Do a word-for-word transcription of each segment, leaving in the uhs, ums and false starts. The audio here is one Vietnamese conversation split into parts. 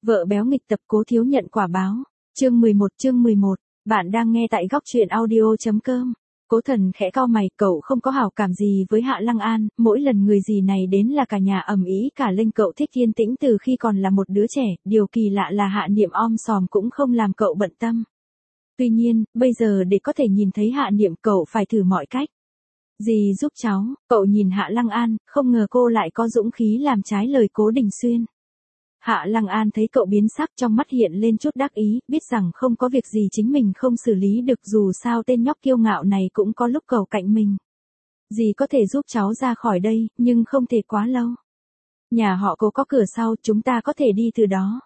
Vợ béo nghịch tập cố thiếu nhận quả báo. Chương mười một chương mười một, bạn đang nghe tại góc truyện audio.com. Cố Thần khẽ cau mày, cậu không có hảo cảm gì với Hạ Lăng An, mỗi lần người gì này đến là cả nhà ầm ĩ cả lên. Cậu thích yên tĩnh từ khi còn là một đứa trẻ, điều kỳ lạ là Hạ Niệm om sòm cũng không làm cậu bận tâm. Tuy nhiên, bây giờ để có thể nhìn thấy Hạ Niệm cậu phải thử mọi cách. Dì giúp cháu, cậu nhìn Hạ Lăng An, không ngờ cô lại có dũng khí làm trái lời Cố Đình Xuyên. Hạ Lăng An thấy cậu biến sắc, trong mắt hiện lên chút đắc ý, biết rằng không có việc gì chính mình không xử lý được, dù sao tên nhóc kiêu ngạo này cũng có lúc cầu cạnh mình. Dì có thể giúp cháu ra khỏi đây, nhưng không thể quá lâu. Nhà họ Cố có cửa sau, chúng ta có thể đi từ đó.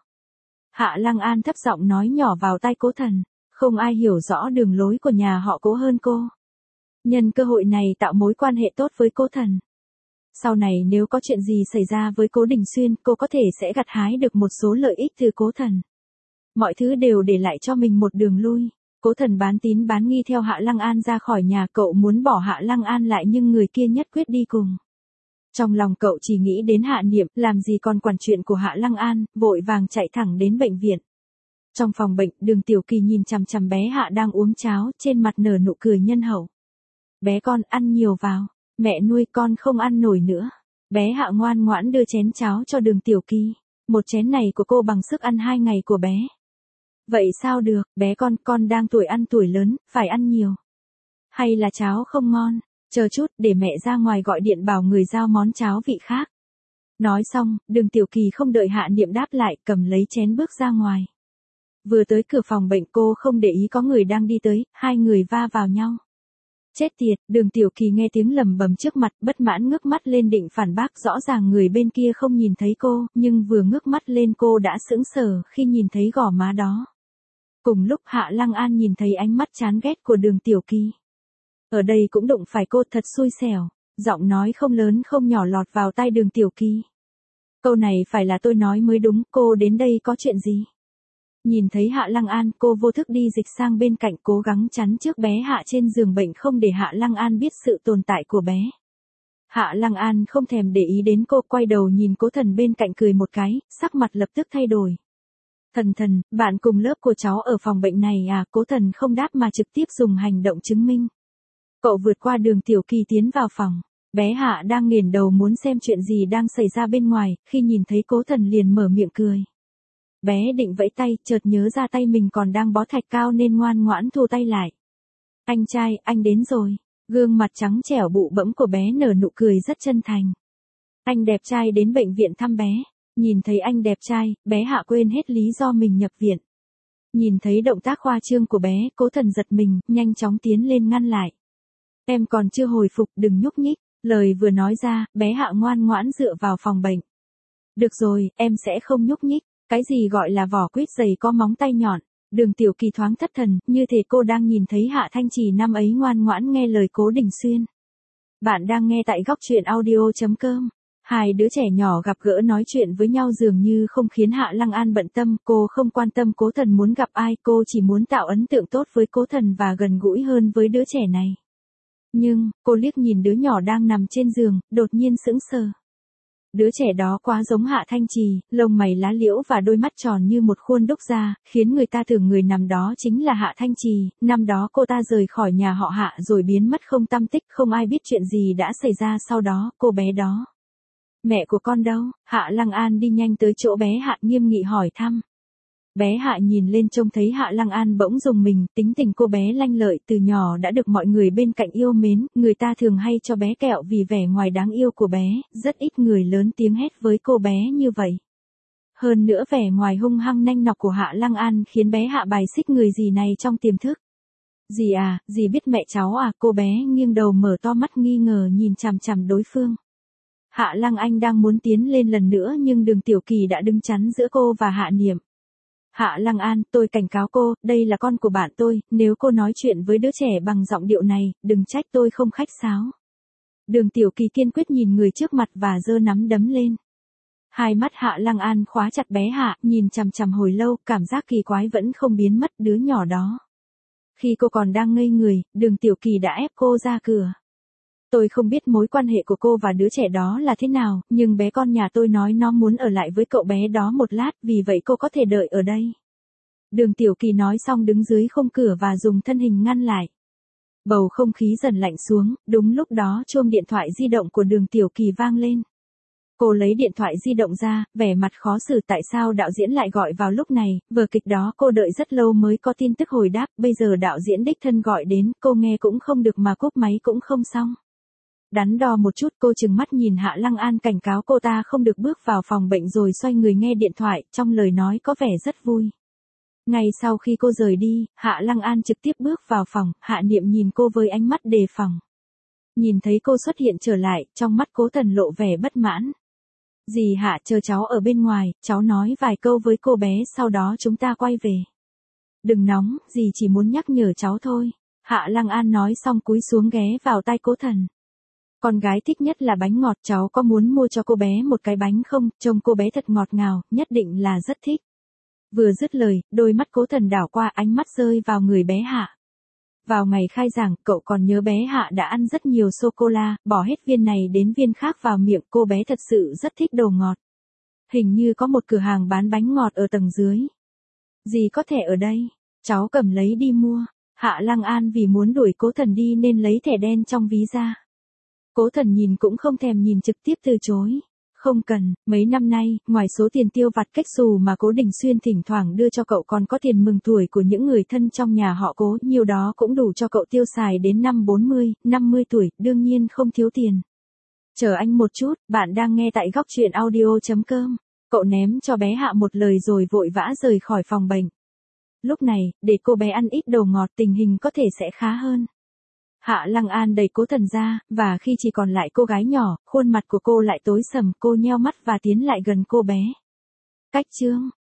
Hạ Lăng An thấp giọng nói nhỏ vào tai Cố Thần, không ai hiểu rõ đường lối của nhà họ Cố hơn cô. Nhân cơ hội này tạo mối quan hệ tốt với Cố Thần. Sau này nếu có chuyện gì xảy ra với Cố Đình Xuyên, cô có thể sẽ gặt hái được một số lợi ích từ Cố Thần. Mọi thứ đều để lại cho mình một đường lui. Cố Thần bán tín bán nghi theo Hạ Lăng An ra khỏi nhà, cậu muốn bỏ Hạ Lăng An lại nhưng người kia nhất quyết đi cùng. Trong lòng cậu chỉ nghĩ đến Hạ Niệm, làm gì còn quản chuyện của Hạ Lăng An, vội vàng chạy thẳng đến bệnh viện. Trong phòng bệnh, Đường Tiểu Kỳ nhìn chằm chằm bé Hạ đang uống cháo, trên mặt nở nụ cười nhân hậu. Bé con ăn nhiều vào. Mẹ nuôi con không ăn nổi nữa. Bé Hạ ngoan ngoãn đưa chén cháo cho Đường Tiểu Kỳ. Một chén này của cô bằng sức ăn hai ngày của bé. Vậy sao được, bé con, con đang tuổi ăn tuổi lớn, phải ăn nhiều. Hay là cháo không ngon, chờ chút, để mẹ ra ngoài gọi điện bảo người giao món cháo vị khác. Nói xong, Đường Tiểu Kỳ không đợi Hạ Niệm đáp lại, cầm lấy chén bước ra ngoài. Vừa tới cửa phòng bệnh cô không để ý có người đang đi tới, hai người va vào nhau. Chết tiệt, Đường Tiểu Kỳ nghe tiếng lầm bầm trước mặt, bất mãn ngước mắt lên định phản bác, rõ ràng người bên kia không nhìn thấy cô, nhưng vừa ngước mắt lên cô đã sững sờ khi nhìn thấy gò má đó. Cùng lúc Hạ Lăng An nhìn thấy ánh mắt chán ghét của Đường Tiểu Kỳ. Ở đây cũng đụng phải cô, thật xui xẻo, giọng nói không lớn không nhỏ lọt vào tai Đường Tiểu Kỳ. Câu này phải là tôi nói mới đúng, cô đến đây có chuyện gì? Nhìn thấy Hạ Lăng An, cô vô thức đi dịch sang bên cạnh, cố gắng chắn trước bé Hạ trên giường bệnh, không để Hạ Lăng An biết sự tồn tại của bé. Hạ Lăng An không thèm để ý đến cô, quay đầu nhìn Cố Thần bên cạnh cười một cái, sắc mặt lập tức thay đổi. Thần thần, bạn cùng lớp của cháu ở phòng bệnh này à? Cố Thần không đáp mà trực tiếp dùng hành động chứng minh. Cậu vượt qua Đường Tiểu Kỳ tiến vào phòng. Bé Hạ đang nghiền đầu muốn xem chuyện gì đang xảy ra bên ngoài, khi nhìn thấy Cố Thần liền mở miệng cười. Bé định vẫy tay, chợt nhớ ra tay mình còn đang bó thạch cao nên ngoan ngoãn thu tay lại. Anh trai, anh đến rồi. Gương mặt trắng trẻo bụ bẫm của bé nở nụ cười rất chân thành. Anh đẹp trai đến bệnh viện thăm bé. Nhìn thấy anh đẹp trai, bé Hạ quên hết lý do mình nhập viện. Nhìn thấy động tác khoa trương của bé, Cố Thần giật mình, nhanh chóng tiến lên ngăn lại. Em còn chưa hồi phục, đừng nhúc nhích. Lời vừa nói ra, bé Hạ ngoan ngoãn dựa vào phòng bệnh. Được rồi, em sẽ không nhúc nhích. Cái gì gọi là vỏ quýt dày có móng tay nhọn? Đường Tiểu Kỳ thoáng thất thần, như thể cô đang nhìn thấy Hạ Thanh Trì năm ấy ngoan ngoãn nghe lời Cố Đình Xuyên. Bạn đang nghe tại góc truyện audio.com. Hai đứa trẻ nhỏ gặp gỡ nói chuyện với nhau dường như không khiến Hạ Lăng An bận tâm, cô không quan tâm Cố Thần muốn gặp ai, cô chỉ muốn tạo ấn tượng tốt với Cố Thần và gần gũi hơn với đứa trẻ này. Nhưng, cô liếc nhìn đứa nhỏ đang nằm trên giường, đột nhiên sững sờ. Đứa trẻ đó quá giống Hạ Thanh Trì, lông mày lá liễu và đôi mắt tròn như một khuôn đúc ra, khiến người ta tưởng người nằm đó chính là Hạ Thanh Trì. Năm đó cô ta rời khỏi nhà họ Hạ rồi biến mất không tăm tích, không ai biết chuyện gì đã xảy ra sau đó, cô bé đó. Mẹ của con đâu? Hạ Lăng An đi nhanh tới chỗ bé Hạ, nghiêm nghị hỏi thăm. Bé Hạ nhìn lên trông thấy Hạ Lăng An bỗng rùng mình, tính tình cô bé lanh lợi, từ nhỏ đã được mọi người bên cạnh yêu mến, người ta thường hay cho bé kẹo vì vẻ ngoài đáng yêu của bé, rất ít người lớn tiếng hét với cô bé như vậy. Hơn nữa vẻ ngoài hung hăng nanh nọc của Hạ Lăng An khiến bé Hạ bài xích người dì này trong tiềm thức. Dì à, dì biết mẹ cháu à? Cô bé nghiêng đầu mở to mắt nghi ngờ nhìn chằm chằm đối phương. Hạ Lăng Anh đang muốn tiến lên lần nữa nhưng Đường Tiểu Kỳ đã đứng chắn giữa cô và Hạ Niệm. Hạ Lăng An, tôi cảnh cáo cô, đây là con của bạn tôi, nếu cô nói chuyện với đứa trẻ bằng giọng điệu này, đừng trách tôi không khách sáo. Đường Tiểu Kỳ kiên quyết nhìn người trước mặt và giơ nắm đấm lên. Hai mắt Hạ Lăng An khóa chặt bé Hạ, nhìn chằm chằm hồi lâu, cảm giác kỳ quái vẫn không biến mất đứa nhỏ đó. Khi cô còn đang ngây người, Đường Tiểu Kỳ đã ép cô ra cửa. Tôi không biết mối quan hệ của cô và đứa trẻ đó là thế nào, nhưng bé con nhà tôi nói nó muốn ở lại với cậu bé đó một lát, vì vậy cô có thể đợi ở đây. Đường Tiểu Kỳ nói xong đứng dưới khung cửa và dùng thân hình ngăn lại. Bầu không khí dần lạnh xuống, đúng lúc đó chuông điện thoại di động của Đường Tiểu Kỳ vang lên. Cô lấy điện thoại di động ra, vẻ mặt khó xử tại sao đạo diễn lại gọi vào lúc này, vở kịch đó cô đợi rất lâu mới có tin tức hồi đáp, bây giờ đạo diễn đích thân gọi đến, cô nghe cũng không được mà cúp máy cũng không xong. Đắn đo một chút cô trừng mắt nhìn Hạ Lăng An cảnh cáo cô ta không được bước vào phòng bệnh rồi xoay người nghe điện thoại, trong lời nói có vẻ rất vui. Ngay sau khi cô rời đi, Hạ Lăng An trực tiếp bước vào phòng, Hạ Niệm nhìn cô với ánh mắt đề phòng. Nhìn thấy cô xuất hiện trở lại, trong mắt Cố Thần lộ vẻ bất mãn. Dì Hạ chờ cháu ở bên ngoài, cháu nói vài câu với cô bé sau đó chúng ta quay về. Đừng nóng, dì chỉ muốn nhắc nhở cháu thôi. Hạ Lăng An nói xong cúi xuống ghé vào tai Cố Thần. Con gái thích nhất là bánh ngọt, cháu có muốn mua cho cô bé một cái bánh không, trông cô bé thật ngọt ngào, nhất định là rất thích. Vừa dứt lời, đôi mắt Cố Thần đảo qua ánh mắt rơi vào người bé Hạ. Vào ngày khai giảng, cậu còn nhớ bé Hạ đã ăn rất nhiều sô-cô-la, bỏ hết viên này đến viên khác vào miệng, cô bé thật sự rất thích đồ ngọt. Hình như có một cửa hàng bán bánh ngọt ở tầng dưới. Dì có thẻ ở đây, cháu cầm lấy đi mua. Hạ Lăng An vì muốn đuổi Cố Thần đi nên lấy thẻ đen trong ví ra. Cố Thần nhìn cũng không thèm nhìn trực tiếp từ chối. Không cần, mấy năm nay, ngoài số tiền tiêu vặt cách xù mà Cố Đình Xuyên thỉnh thoảng đưa cho cậu còn có tiền mừng tuổi của những người thân trong nhà họ Cố, nhiều đó cũng đủ cho cậu tiêu xài đến năm bốn mươi, năm mươi tuổi, đương nhiên không thiếu tiền. Chờ anh một chút, bạn đang nghe tại góc truyện audio chấm com. Cậu ném cho bé Hạ một lời rồi vội vã rời khỏi phòng bệnh. Lúc này, để cô bé ăn ít đồ ngọt tình hình có thể sẽ khá hơn. Hạ Lăng An đẩy Cố Thần ra, và khi chỉ còn lại cô gái nhỏ, khuôn mặt của cô lại tối sầm, cô nheo mắt và tiến lại gần cô bé. Cách chương